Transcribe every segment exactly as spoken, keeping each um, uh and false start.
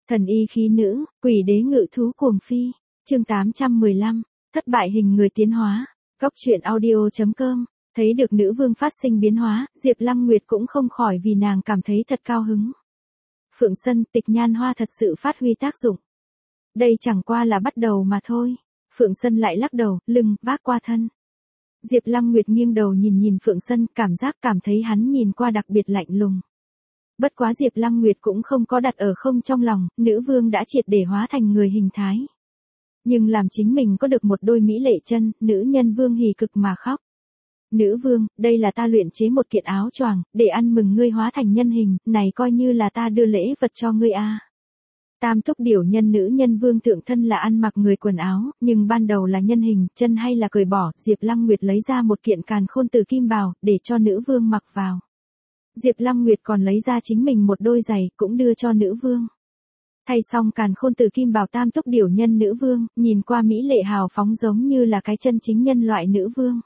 Thần y khí nữ, quỷ đế ngự thú cuồng phi. Chương tám trăm mười lăm, thất bại hình người tiến hóa. Góc truyện audio chấm com. Thấy được nữ vương phát sinh biến hóa, Diệp Lăng Nguyệt cũng không khỏi vì nàng cảm thấy thật cao hứng. Phượng Sân, Tịch Nhan Hoa thật sự phát huy tác dụng. Đây chẳng qua là bắt đầu mà thôi. Phượng Sân lại lắc đầu, lưng vác qua thân. Diệp Lăng Nguyệt nghiêng đầu nhìn nhìn Phượng Sân, cảm giác cảm thấy hắn nhìn qua đặc biệt lạnh lùng. Bất quá Diệp Lăng Nguyệt cũng không có đặt ở không trong lòng, nữ vương đã triệt để hóa thành người hình thái. Nhưng làm chính mình có được một đôi mỹ lệ chân, nữ nhân vương hỉ cực mà khóc. Nữ vương, đây là ta luyện chế một kiện áo choàng, để ăn mừng ngươi hóa thành nhân hình, này coi như là ta đưa lễ vật cho ngươi a. À. Tam túc điểu nhân nữ nhân vương thượng thân là ăn mặc người quần áo, nhưng ban đầu là nhân hình, chân hay là cởi bỏ, Diệp Lăng Nguyệt lấy ra một kiện càn khôn từ kim bào, để cho nữ vương mặc vào. Diệp Lăng Nguyệt còn lấy ra chính mình một đôi giày, cũng đưa cho nữ vương. Thay xong càn khôn từ kim bào tam túc điểu nhân nữ vương, nhìn qua mỹ lệ hào phóng giống như là cái chân chính nhân loại nữ vương.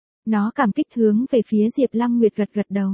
Nó cảm kích hướng về phía Diệp Lăng Nguyệt gật gật đầu.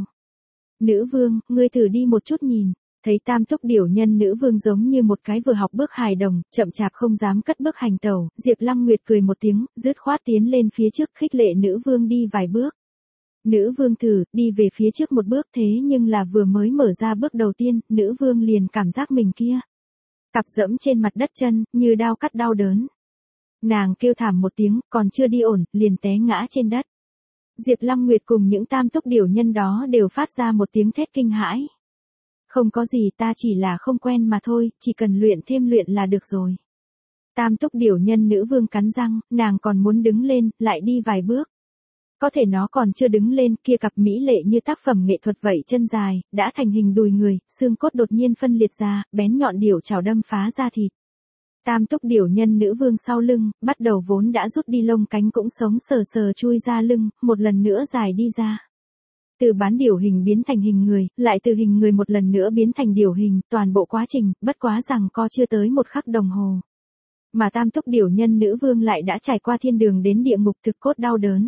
Nữ vương, ngươi thử đi một chút nhìn. Thấy tam túc điểu nhân nữ vương giống như một cái vừa học bước hài đồng, chậm chạp không dám cất bước hành tẩu, Diệp Lăng Nguyệt cười một tiếng, dứt khoát tiến lên phía trước khích lệ nữ vương đi vài bước. Nữ vương thử, đi về phía trước một bước thế nhưng là vừa mới mở ra bước đầu tiên, nữ vương liền cảm giác mình kia. Cặp dẫm trên mặt đất chân, như đao cắt đau đớn. Nàng kêu thảm một tiếng, còn chưa đi ổn, liền té ngã trên đất. Diệp Lăng Nguyệt cùng những tam túc điểu nhân đó đều phát ra một tiếng thét kinh hãi. Không có gì, ta chỉ là không quen mà thôi, chỉ cần luyện thêm luyện là được rồi. Tam túc điểu nhân nữ vương cắn răng, nàng còn muốn đứng lên, lại đi vài bước. Có thể nó còn chưa đứng lên, kia cặp mỹ lệ như tác phẩm nghệ thuật vậy chân dài, đã thành hình đùi người, xương cốt đột nhiên phân liệt ra, bén nhọn điểu chảo đâm phá ra thịt. Tam túc điểu nhân nữ vương sau lưng, bắt đầu vốn đã rút đi lông cánh cũng sống sờ sờ chui ra lưng, một lần nữa dài đi ra. Từ bán điểu hình biến thành hình người, lại từ hình người một lần nữa biến thành điểu hình, toàn bộ quá trình, bất quá rằng co chưa tới một khắc đồng hồ. Mà tam túc điểu nhân nữ vương lại đã trải qua thiên đường đến địa ngục thực cốt đau đớn.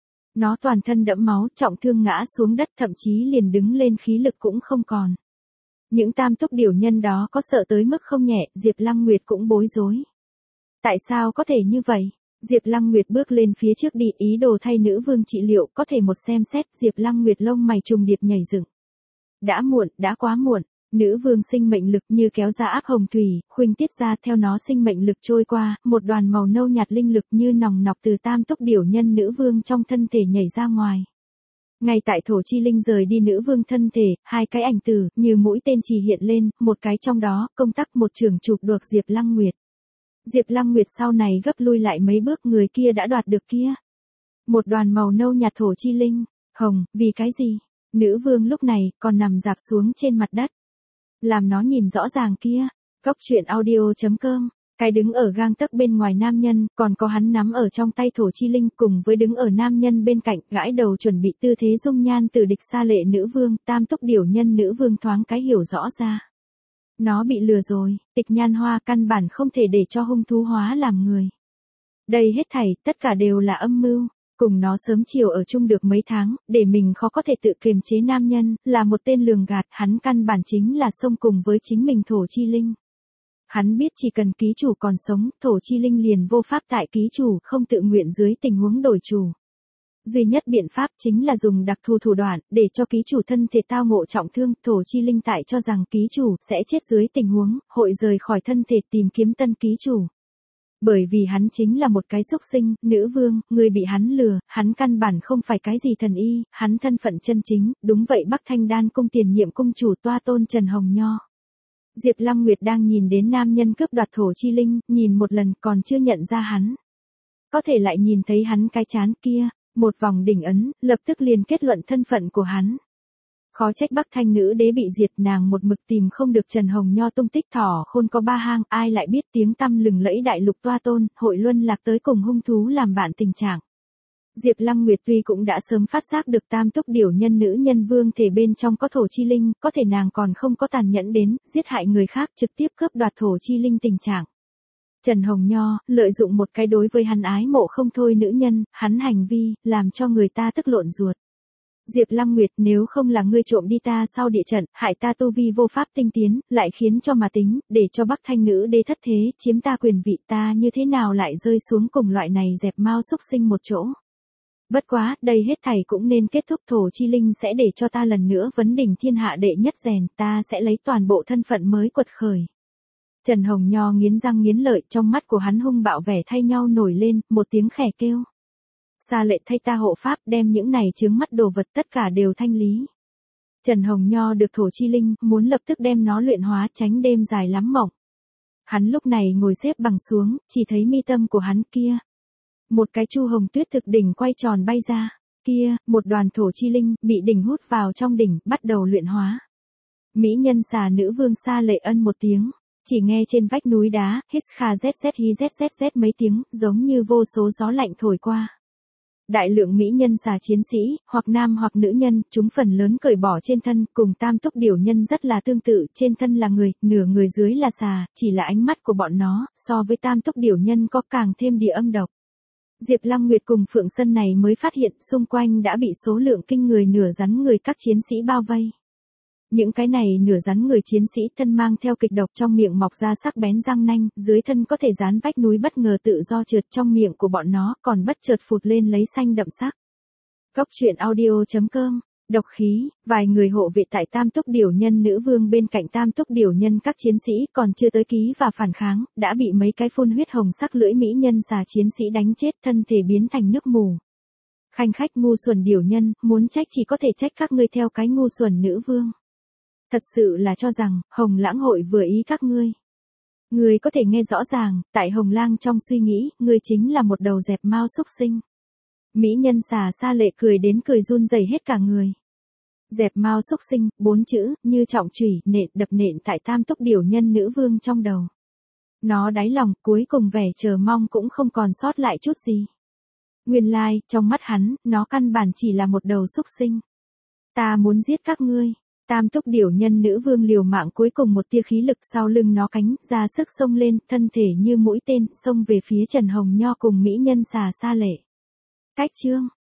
Nó toàn thân đẫm máu, trọng thương ngã xuống đất, thậm chí liền đứng lên khí lực cũng không còn. Những tam túc điểu nhân đó có sợ tới mức không nhẹ, Diệp Lăng Nguyệt cũng bối rối. Tại sao có thể như vậy? Diệp Lăng Nguyệt bước lên phía trước đi, ý đồ thay nữ vương trị liệu, có thể một xem xét, Diệp Lăng Nguyệt lông mày trùng điệp nhảy dựng. Đã muộn, đã quá muộn, nữ vương sinh mệnh lực như kéo ra áp hồng thủy, khuynh tiết ra, theo nó sinh mệnh lực trôi qua, một đoàn màu nâu nhạt linh lực như nòng nọc từ tam túc điểu nhân nữ vương trong thân thể nhảy ra ngoài. Ngay tại thổ chi linh rời đi nữ vương thân thể, hai cái ảnh tử, như mũi tên chỉ hiện lên, một cái trong đó, công tắc một trường chụp được Diệp Lăng Nguyệt. Diệp Lăng Nguyệt sau này gấp lui lại mấy bước, người kia đã đoạt được kia. Một đoàn màu nâu nhạt thổ chi linh, hồng, vì cái gì? Nữ vương lúc này, còn nằm rạp xuống trên mặt đất. Làm nó nhìn rõ ràng kia. Góc truyện audio chấm com. Cái đứng ở gang tấc bên ngoài nam nhân, còn có hắn nắm ở trong tay thổ chi linh cùng với đứng ở nam nhân bên cạnh, gãi đầu chuẩn bị tư thế dung nhan từ địch xa lệ nữ vương, tam túc điểu nhân nữ vương thoáng cái hiểu rõ ra. Nó bị lừa rồi, Tịch Nhan Hoa căn bản không thể để cho hung thú hóa làm người. Đây hết thảy, tất cả đều là âm mưu, cùng nó sớm chiều ở chung được mấy tháng, để mình khó có thể tự kiềm chế nam nhân, là một tên lường gạt, hắn căn bản chính là xông cùng với chính mình thổ chi linh. Hắn biết chỉ cần ký chủ còn sống, thổ chi linh liền vô pháp tại ký chủ không tự nguyện dưới tình huống đổi chủ. Duy nhất biện pháp chính là dùng đặc thù thủ đoạn, để cho ký chủ thân thể tao ngộ trọng thương, thổ chi linh tại cho rằng ký chủ sẽ chết dưới tình huống, hội rời khỏi thân thể tìm kiếm tân ký chủ. Bởi vì hắn chính là một cái xúc sinh, nữ vương, người bị hắn lừa, hắn căn bản không phải cái gì thần y, hắn thân phận chân chính, đúng vậy Bắc Thanh Đan cung tiền nhiệm cung chủ Toa Tôn Trần Hồng Nho. Diệp Lăng Nguyệt đang nhìn đến nam nhân cướp đoạt thổ chi linh, nhìn một lần còn chưa nhận ra hắn. Có thể lại nhìn thấy hắn cái trán kia, một vòng đỉnh ấn, lập tức liền kết luận thân phận của hắn. Khó trách Bắc Thanh nữ đế bị diệt, nàng một mực tìm không được Trần Hồng Nho tung tích, thỏ khôn có ba hang, ai lại biết tiếng tăm lừng lẫy đại lục Toa Tôn, hội luân lạc tới cùng hung thú làm bạn tình trạng. Diệp Lăng Nguyệt tuy cũng đã sớm phát giác được tam túc điểu nhân nữ nhân vương thể bên trong có thổ chi linh, có thể nàng còn không có tàn nhẫn đến, giết hại người khác trực tiếp cướp đoạt thổ chi linh tình trạng. Trần Hồng Nho, lợi dụng một cái đối với hắn ái mộ không thôi nữ nhân, hắn hành vi, làm cho người ta tức lộn ruột. Diệp Lăng Nguyệt, nếu không là ngươi trộm đi ta sau địa trận, hại ta tu vi vô pháp tinh tiến, lại khiến cho mà tính, để cho Bắc Thanh nữ đế thất thế, chiếm ta quyền vị, ta như thế nào lại rơi xuống cùng loại này dẹp mau xúc sinh một chỗ. Bất quá, đây hết thảy cũng nên kết thúc, thổ chi linh sẽ để cho ta lần nữa vấn đỉnh thiên hạ đệ nhất rèn, ta sẽ lấy toàn bộ thân phận mới quật khởi. Trần Hồng Nho nghiến răng nghiến lợi, trong mắt của hắn hung bạo vẻ thay nhau nổi lên, một tiếng khẽ kêu. Sa Lệ thay ta hộ pháp, đem những này chướng mắt đồ vật tất cả đều thanh lý. Trần Hồng Nho được thổ chi linh, muốn lập tức đem nó luyện hóa, tránh đêm dài lắm mộng. Hắn lúc này ngồi xếp bằng xuống, chỉ thấy mi tâm của hắn kia. Một cái chu hồng tuyết thực đỉnh quay tròn bay ra, kia, một đoàn thổ chi linh, bị đỉnh hút vào trong đỉnh, bắt đầu luyện hóa. Mỹ nhân xà nữ vương Sa Lệ ân một tiếng, chỉ nghe trên vách núi đá, hít kha zz hi zzz mấy tiếng, giống như vô số gió lạnh thổi qua. Đại lượng mỹ nhân xà chiến sĩ, hoặc nam hoặc nữ nhân, chúng phần lớn cởi bỏ trên thân, cùng tam túc điểu nhân rất là tương tự, trên thân là người, nửa người dưới là xà, chỉ là ánh mắt của bọn nó, so với tam túc điểu nhân có càng thêm địa âm độc. Diệp Lăng Nguyệt cùng Phượng Sân này mới phát hiện xung quanh đã bị số lượng kinh người nửa rắn người các chiến sĩ bao vây. Những cái này nửa rắn người chiến sĩ thân mang theo kịch độc, trong miệng mọc ra sắc bén răng nanh, dưới thân có thể dán vách núi bất ngờ tự do trượt, trong miệng của bọn nó còn bất chợt phụt lên lấy xanh đậm sắc. Góc truyện audio chấm com. Độc khí, vài người hộ vệ tại Tam Túc Điểu Nhân nữ vương bên cạnh Tam Túc Điểu Nhân các chiến sĩ còn chưa tới ký và phản kháng, đã bị mấy cái phun huyết hồng sắc lưỡi mỹ nhân xà chiến sĩ đánh chết, thân thể biến thành nước mù. Khanh khách ngu xuẩn điểu nhân, muốn trách chỉ có thể trách các ngươi theo cái ngu xuẩn nữ vương. Thật sự là cho rằng, Hồng Lãng hội vừa ý các ngươi. Ngươi có thể nghe rõ ràng, tại Hồng Lang trong suy nghĩ, ngươi chính là một đầu dẹp mau xúc sinh. Mỹ nhân xà Sa Lệ cười đến cười run rẩy hết cả người. Dẹp mau xúc sinh, bốn chữ, như trọng chùy, nện đập nện tại Tam Túc Điểu Nhân nữ vương trong đầu. Nó đáy lòng, cuối cùng vẻ chờ mong cũng không còn sót lại chút gì. Nguyên lai, like, trong mắt hắn, nó căn bản chỉ là một đầu xúc sinh. Ta muốn giết các ngươi. Tam Túc Điểu Nhân nữ vương liều mạng cuối cùng một tia khí lực, sau lưng nó cánh, ra sức xông lên, thân thể như mũi tên, xông về phía Trần Hồng Nho cùng mỹ nhân xà Sa Lệ. Cách chương